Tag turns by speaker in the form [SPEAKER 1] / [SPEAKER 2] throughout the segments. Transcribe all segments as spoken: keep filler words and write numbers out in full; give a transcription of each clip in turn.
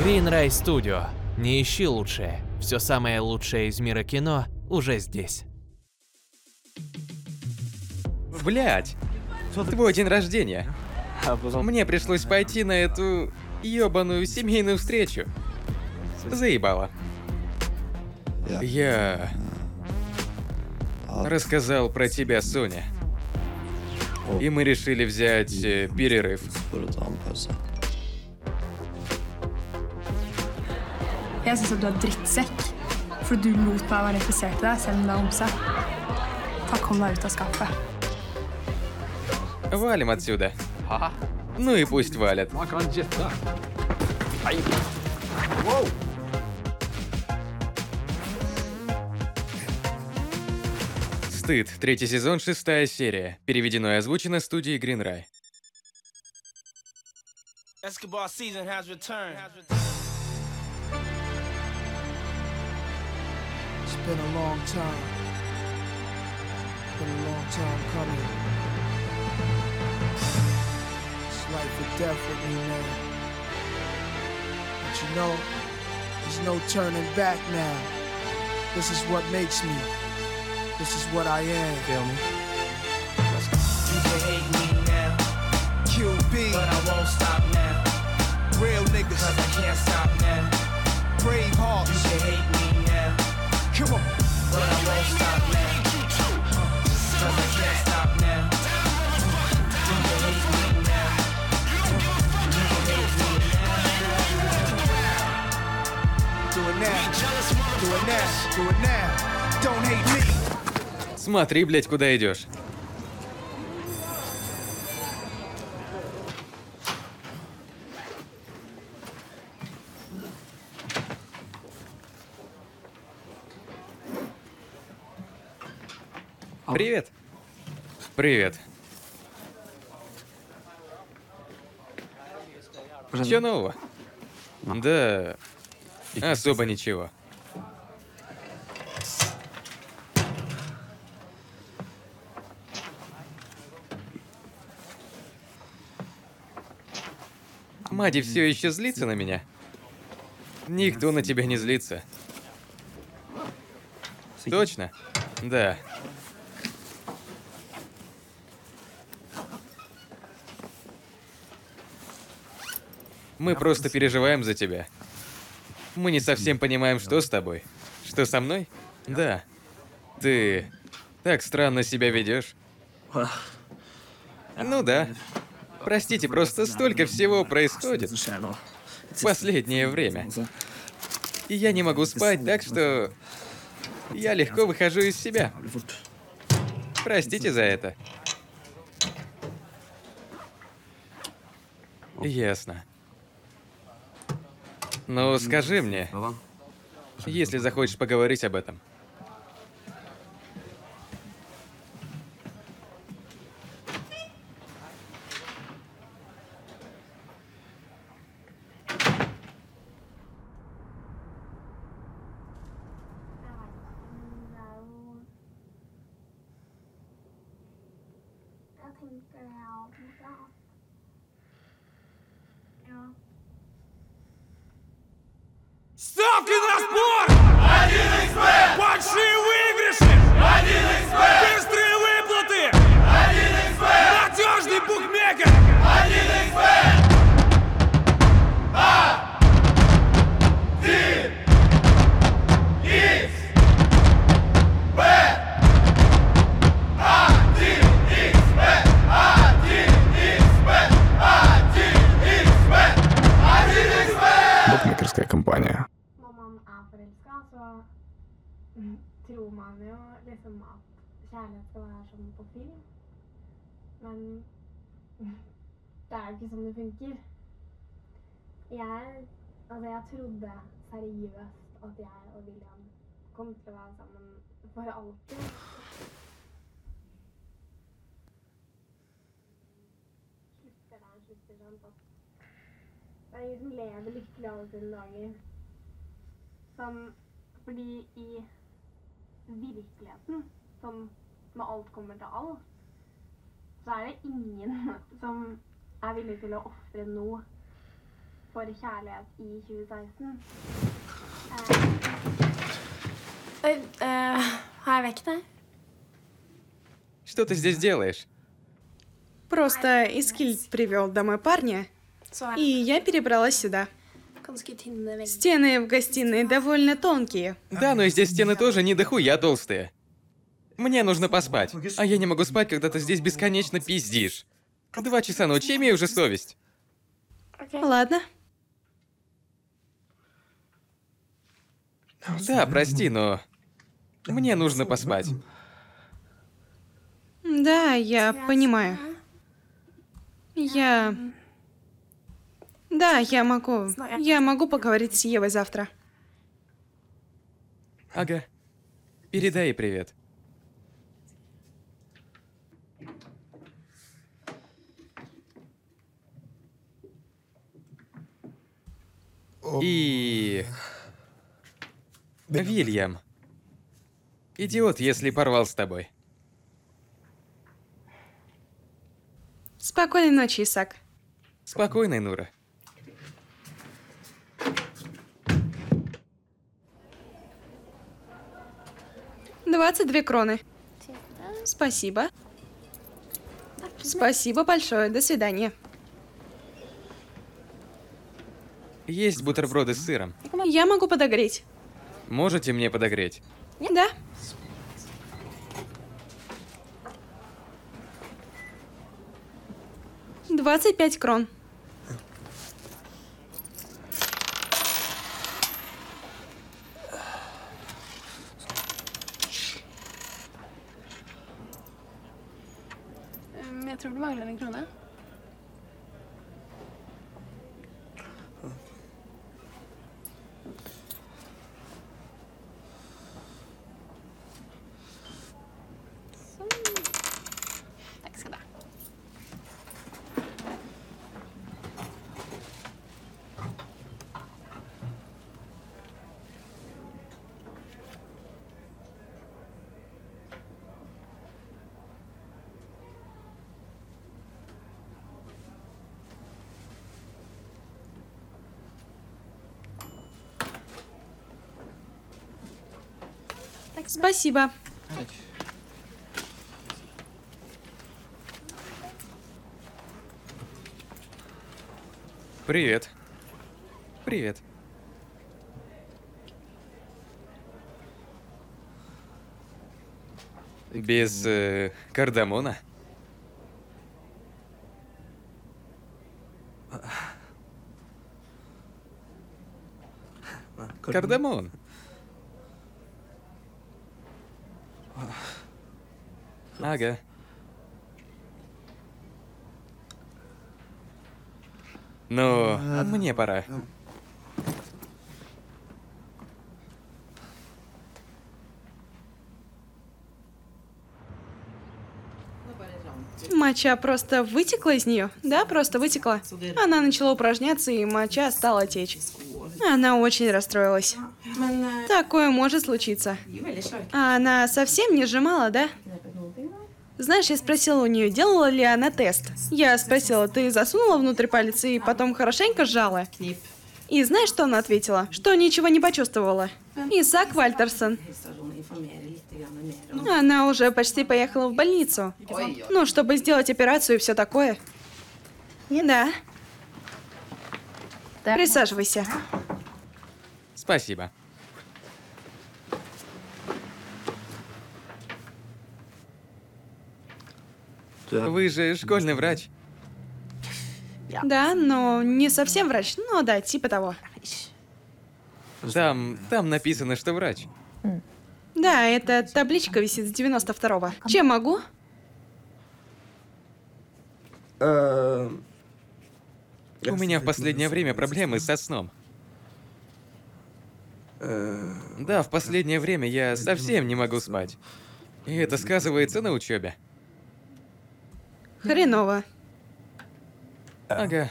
[SPEAKER 1] Greenray Studio. Не ищи лучшее. Все самое лучшее из мира кино уже здесь.
[SPEAKER 2] Блять, твой день рождения. Мне пришлось пойти на эту ёбаную семейную встречу. Заебало. Я рассказал про тебя Соне. И мы решили взять э, перерыв.
[SPEAKER 3] Jeg synes at du er drittsekk, for du lot meg være interessert i deg, selv om det er homse. Ta kom deg ut av skapet.
[SPEAKER 2] Валим отсюда. Ну и пусть валят. Стыд. Третий сезон, шестая серия. Переведено и озвучено студией Greenray.
[SPEAKER 4] Escobar season has returned.
[SPEAKER 5] It's been a long time. Been a long time coming. It's life or death with me now. But you know, there's no turning back now. This is what makes me. This is what I am.
[SPEAKER 4] Feel me? You can hate me now,
[SPEAKER 5] Q B,
[SPEAKER 4] but I won't stop now.
[SPEAKER 5] real niggas,
[SPEAKER 4] Cause I can't stop now.
[SPEAKER 5] brave
[SPEAKER 4] You
[SPEAKER 5] hearts.
[SPEAKER 4] can hate me now,
[SPEAKER 5] Come on.
[SPEAKER 4] but I won't stop now. Cause I can't stop now. You can hate me now. You can hate me
[SPEAKER 5] Do it now. Do it now. Do it now. Don't hate me.
[SPEAKER 2] Смотри, блять, куда идешь. Привет. Привет. Чё нового? Да, особо ничего. Мади все еще злится на меня. Никто на тебя не злится. Точно? Да. Мы просто переживаем за тебя. Мы не совсем понимаем, что с тобой. Что со мной? Да. Ты так странно себя ведешь. Ну да. Простите, просто столько всего происходит в последнее время. И я не могу спать, так что я легко выхожу из себя. Простите за это. Ясно. Ну, скажи мне, если захочешь поговорить об этом.
[SPEAKER 6] Jag tänker det här av något annat. Ja.
[SPEAKER 4] Ставки на спорт! один икс бет! Большие выигрыши! один икс бет! Быстрые выплаты! один икс бет! Надежный букмекер! один икс бет! один икс бет! один икс бет! один икс бет! один икс бет! один икс бет!
[SPEAKER 7] Букмекерская компания.
[SPEAKER 6] Når man er forelska, så mm, tror man jo liksom at kjærlighet skal være som på film. Men det er jo ikke sånn det funker. Jeg, altså jeg trodde seriøst at jeg og William kom til å være sammen for alltid. Slutter der, slutter sånn at det er ingen som lever lykkelig alle sine dager. Sånn, fordi i virkeligheten, sånn når alt kommer til alt, så er det ingen som er villig til å offre noe for kjærlighet i tjue seksten. Har jeg vekk deg?
[SPEAKER 2] Что ты здесь делаешь?
[SPEAKER 7] Просто Искильд привел домой парня,
[SPEAKER 6] Så
[SPEAKER 7] и
[SPEAKER 6] er
[SPEAKER 7] я перебралась сюда.
[SPEAKER 6] det ganske tynne vegger.
[SPEAKER 7] Стены в гостиной довольно тонкие.
[SPEAKER 2] Да, но и здесь стены тоже не дохуя толстые. Мне нужно поспать. А я не могу спать, когда ты здесь бесконечно пиздишь. Два часа ночи, имей уже совесть.
[SPEAKER 7] Ладно.
[SPEAKER 2] Да, прости, но... Мне нужно поспать.
[SPEAKER 7] Да, я понимаю. Я... Да, я могу. Я могу поговорить с Евой завтра.
[SPEAKER 2] Ага. Передай ей привет. И... Вильям. Идиот, если порвал с тобой.
[SPEAKER 7] Спокойной ночи, Исаак.
[SPEAKER 2] Спокойной, Нура.
[SPEAKER 7] двадцать две кроны. Спасибо. Спасибо большое. До свидания.
[SPEAKER 2] Есть бутерброды с сыром.
[SPEAKER 7] Я могу подогреть.
[SPEAKER 2] Можете мне подогреть?
[SPEAKER 7] Да. Двадцать пять крон.
[SPEAKER 3] Jeg tror det mangler en krone. Takk skal du ha.
[SPEAKER 7] Спасибо.
[SPEAKER 2] Привет. Привет. Без э, кардамона? Кардамон. Ага. Ну, мне пора.
[SPEAKER 7] Моча просто вытекла из нее? Да, просто вытекла. Она начала упражняться, и моча стала течь. Она очень расстроилась. Такое может случиться. А она совсем не сжимала, да? Знаешь, я спросила у нее, делала ли она тест. Я спросила, ты засунула внутрь палец и потом хорошенько сжала? И знаешь, что она ответила? Что ничего не почувствовала. Исаак Вальтерсон. Она уже почти поехала в больницу. Ну, чтобы сделать операцию и все такое. Да. Присаживайся.
[SPEAKER 2] Спасибо. Вы же школьный врач.
[SPEAKER 7] Да, но не совсем врач. Ну да, типа того.
[SPEAKER 2] Там, там написано, что врач.
[SPEAKER 7] Да, эта табличка висит с девяносто второго. Чем могу?
[SPEAKER 2] У меня в последнее время проблемы со сном. Да, в последнее время я совсем не могу спать. И это сказывается на учебе.
[SPEAKER 7] Хреново.
[SPEAKER 2] Ага.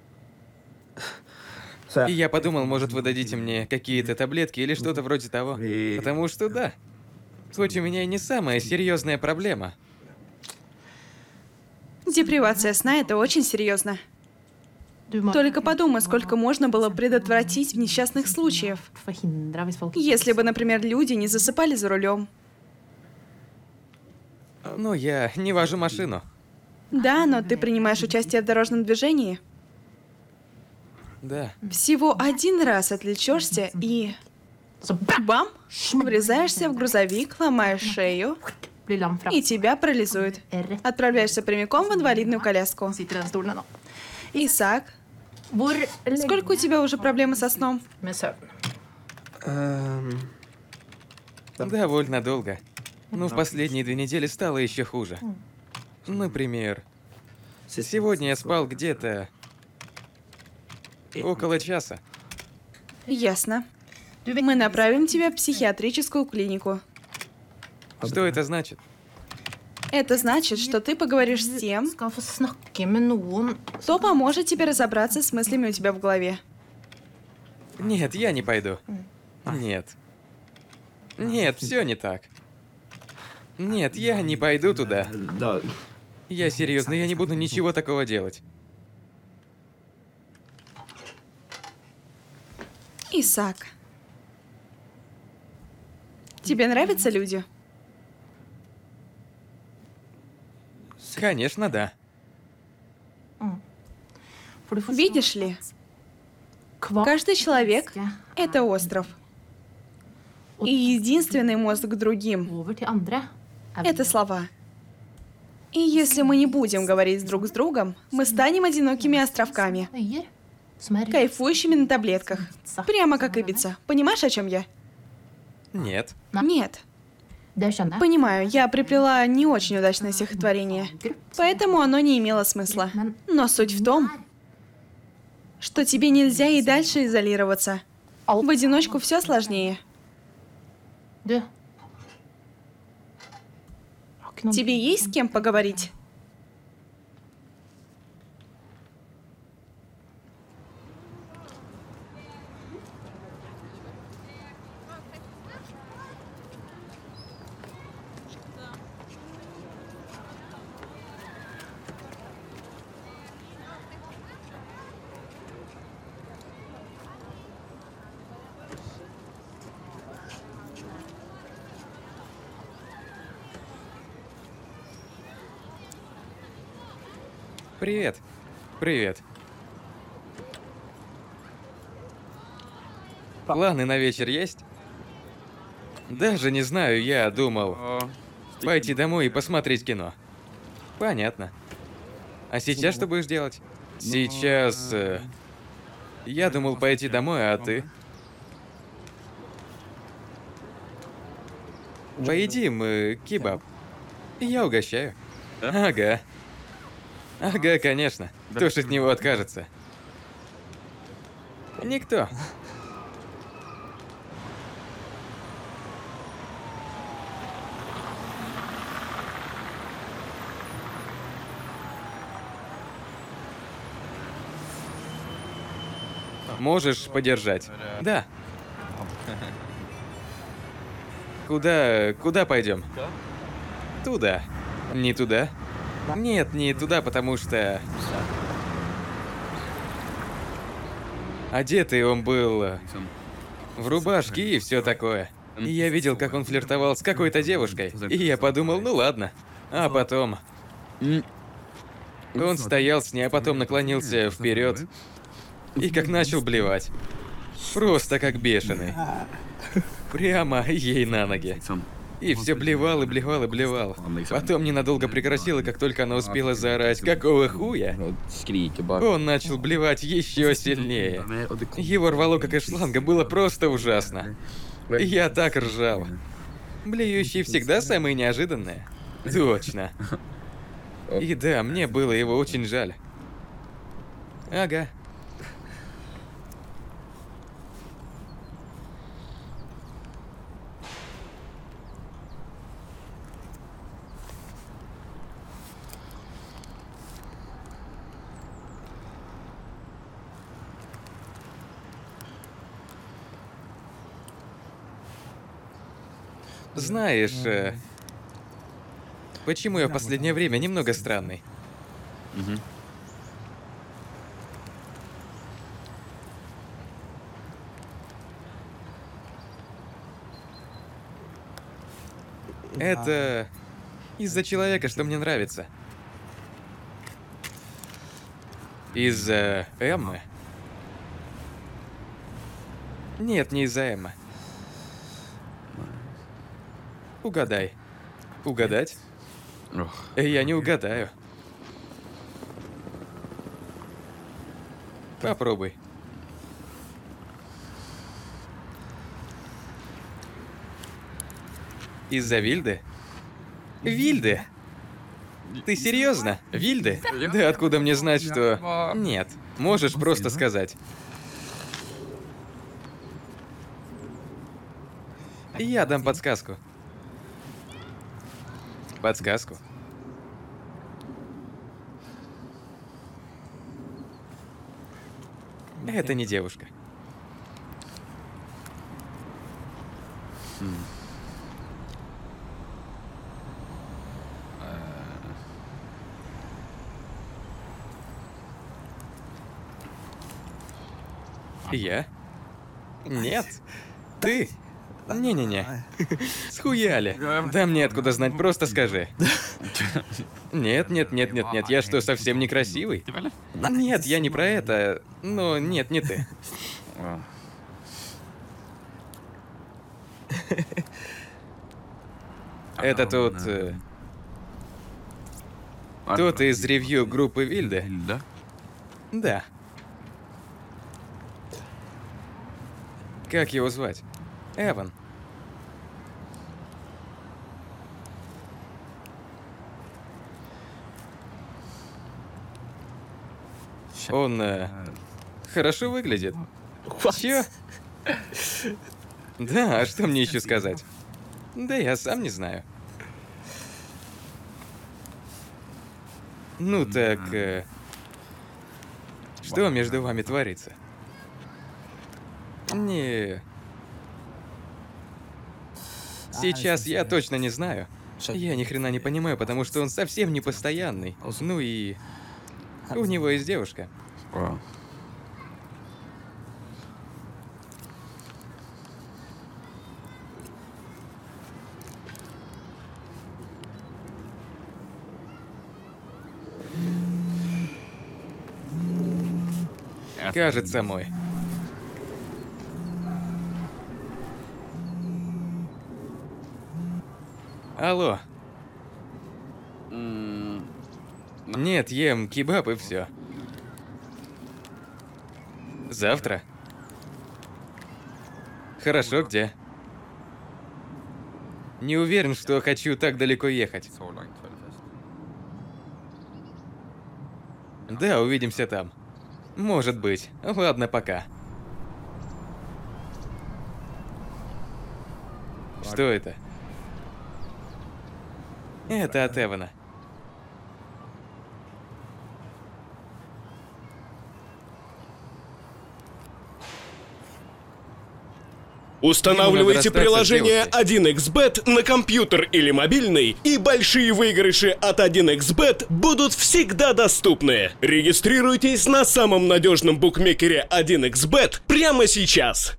[SPEAKER 2] И я подумал, может, вы дадите мне какие-то таблетки или что-то вроде того. Потому что да. Хоть у меня и не самая серьезная проблема.
[SPEAKER 7] Депривация сна — это очень серьезно. Только подумай, сколько можно было предотвратить несчастных случаев. Если бы, например, люди не засыпали за рулем.
[SPEAKER 2] Ну, я не вожу машину.
[SPEAKER 7] Да, но ты принимаешь участие в дорожном движении.
[SPEAKER 2] Да.
[SPEAKER 7] Всего один раз отвлечешься и... Бам! Врезаешься в грузовик, ломаешь шею, и тебя парализует. Отправляешься прямиком в инвалидную коляску. Исаак, сколько у тебя уже проблемы со сном?
[SPEAKER 5] Эм,
[SPEAKER 2] Довольно долго. Но в последние две недели стало еще хуже. Например, сегодня я спал где-то около часа.
[SPEAKER 7] Ясно. Мы направим тебя в психиатрическую клинику.
[SPEAKER 2] Что это значит?
[SPEAKER 7] Это значит, что ты поговоришь с тем, кто поможет тебе разобраться с мыслями у тебя в голове.
[SPEAKER 2] Нет, я не пойду. Нет. Нет, все не так. Нет, я не пойду туда. Я серьезно, я не буду ничего такого делать.
[SPEAKER 7] Исаак. Тебе нравятся люди?
[SPEAKER 2] Конечно, да.
[SPEAKER 7] Видишь ли, каждый человек — это остров. И единственный мост к другим — это слова. И если мы не будем говорить друг с другом, мы станем одинокими островками, кайфующими на таблетках. Прямо как Ибица. Понимаешь, о чем я?
[SPEAKER 2] Нет.
[SPEAKER 7] Нет. Понимаю, я приплела не очень удачное стихотворение, поэтому оно не имело смысла. Но суть в том, что тебе нельзя и дальше изолироваться. В одиночку все сложнее. Тебе есть с кем поговорить?
[SPEAKER 2] Привет. Привет. Планы на вечер есть? Даже не знаю, я думал пойти домой и посмотреть кино. Понятно. А сейчас что будешь делать? Сейчас... э, я думал пойти домой, а ты? Поедим э, кебаб. Я угощаю. Ага. Ага, конечно. Кто ж от него откажется? Никто. Можешь подержать? Да. Куда, куда пойдем? Туда. Не туда? Нет, не туда, потому что... Одетый он был в рубашке и все такое. И я видел, как он флиртовал с какой-то девушкой. И я подумал, ну ладно. А потом... Он стоял с ней, а потом наклонился вперед и как начал блевать. Просто как бешеный. Прямо ей на ноги. И все блевал и блевал и блевал. Потом ненадолго прекратил, и как только она успела заорать «Какого хуя?», он начал блевать еще сильнее. Его рвало как из шланга, было просто ужасно. Я так ржал. Блюющие всегда самые неожиданные. Точно. И да, мне было его очень жаль. Ага. Знаешь, э, почему я в последнее время немного странный? Это из-за человека, что мне нравится. Из-за Эммы? Нет, не из-за Эммы. Угадай. Угадать? Я не угадаю. Попробуй. Из-за Вильды? Вильды? Ты серьезно? Вильды? Да откуда мне знать, что... Нет. Можешь просто сказать. Я дам подсказку. Подсказку. Это не девушка. Я? Нет. Ты? Не-не-не. Схуяли. Да мне откуда знать, просто скажи. Нет, нет, нет, нет, нет. Я что, совсем некрасивый? Нет, я не про это. Но нет, не ты. Это тут... э, Тот из ревью группы Вильды? Да. Как его звать? Эван. Он э, хорошо выглядит. Чё? Да, а что мне еще сказать? Да я сам не знаю. Ну так... Э, что между вами творится? Не... Сейчас я точно не знаю. Я ни хрена не понимаю, потому что он совсем не постоянный. Ну и... У него есть девушка. Кажется, мой. Алло. Нет, ем кебаб и все. Завтра? Хорошо, где? Не уверен, что хочу так далеко ехать. Да, увидимся там. Может быть. Ладно, пока. Что это? Это от Эвана.
[SPEAKER 8] Устанавливайте приложение один икс бет на компьютер или мобильный, и большие выигрыши от один икс бет будут всегда доступны. Регистрируйтесь на самом надежном букмекере один икс бет прямо сейчас.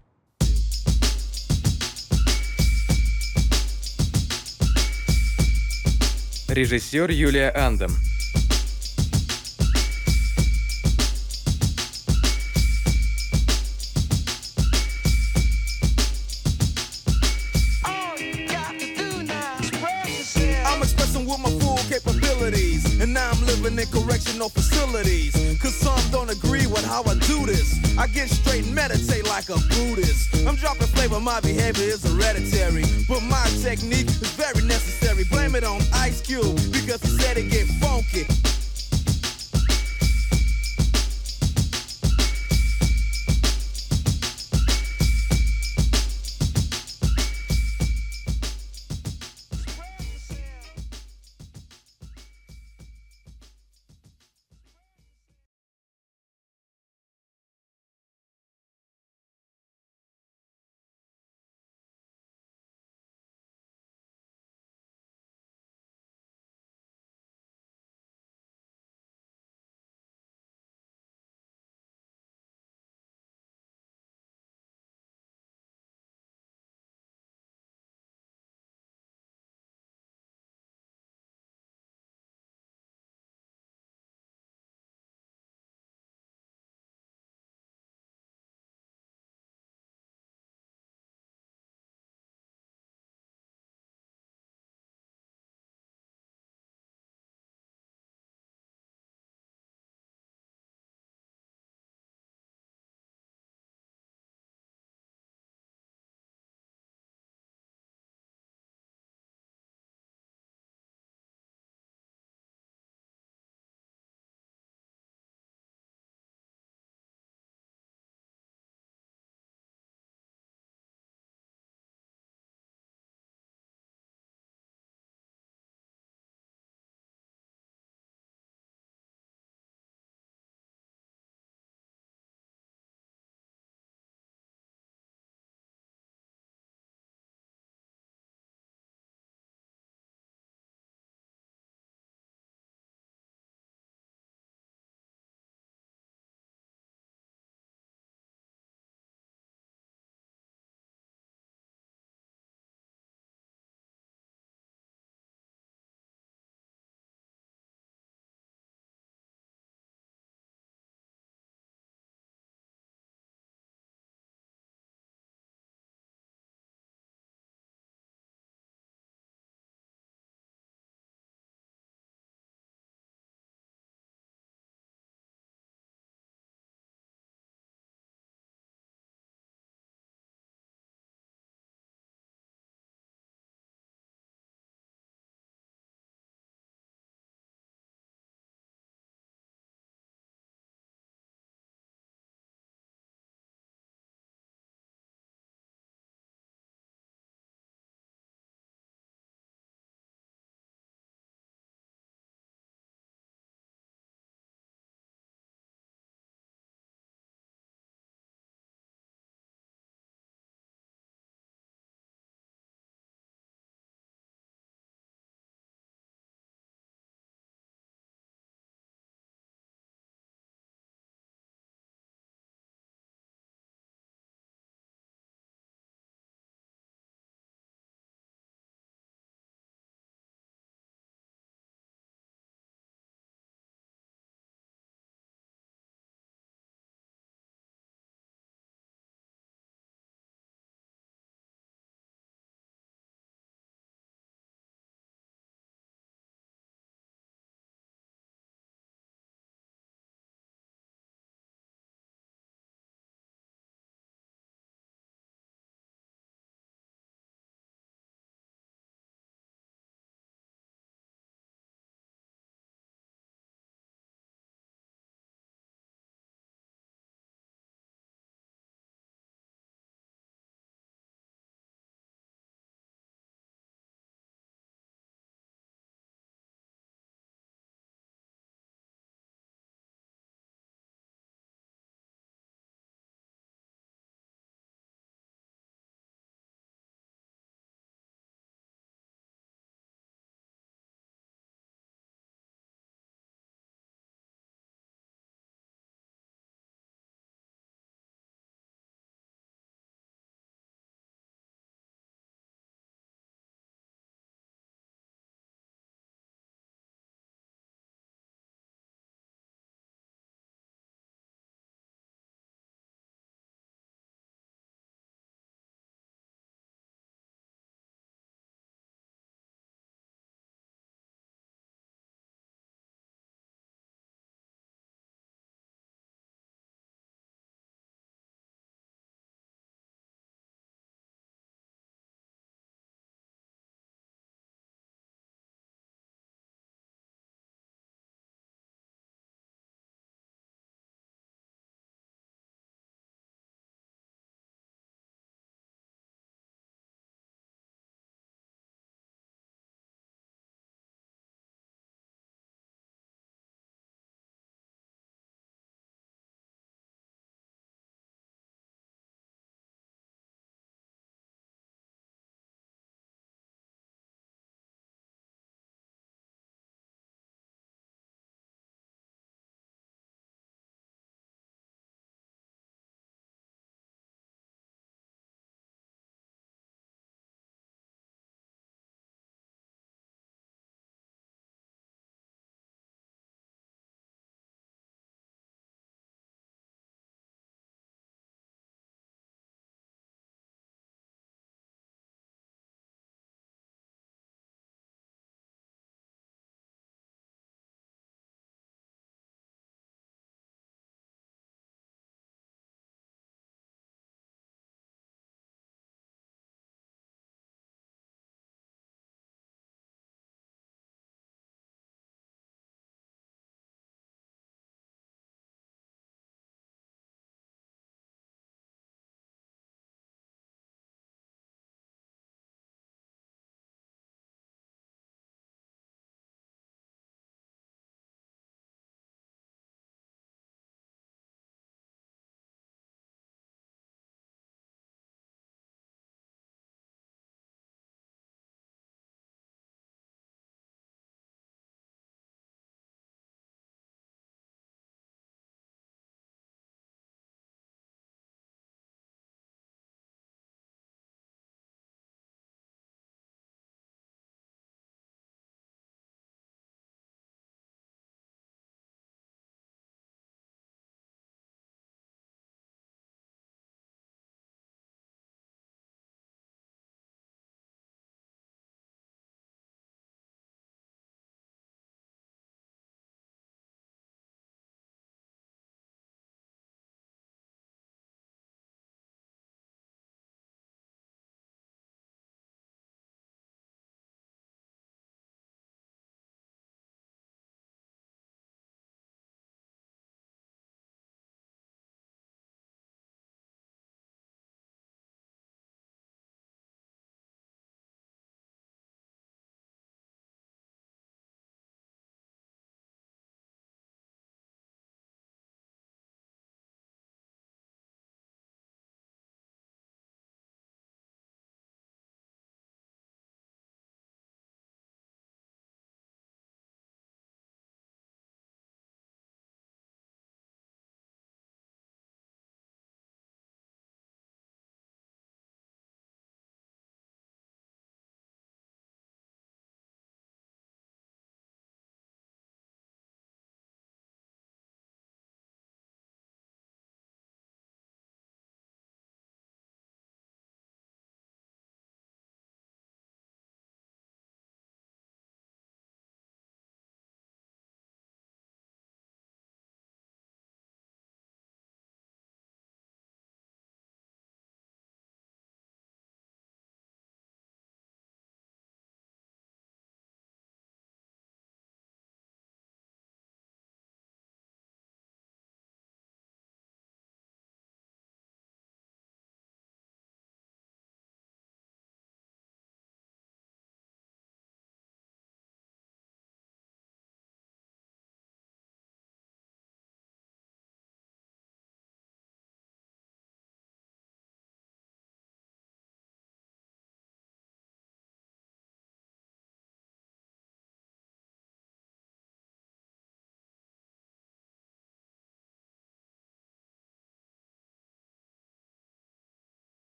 [SPEAKER 2] Режиссер Юлия Андом.
[SPEAKER 9] And now I'm living in correctional facilities. Cause some don't agree with how I do this. I get straight and meditate like a Buddhist. I'm dropping flavor, my behavior is hereditary. But my technique is very necessary. Blame it on Ice Cube because he said it get funky.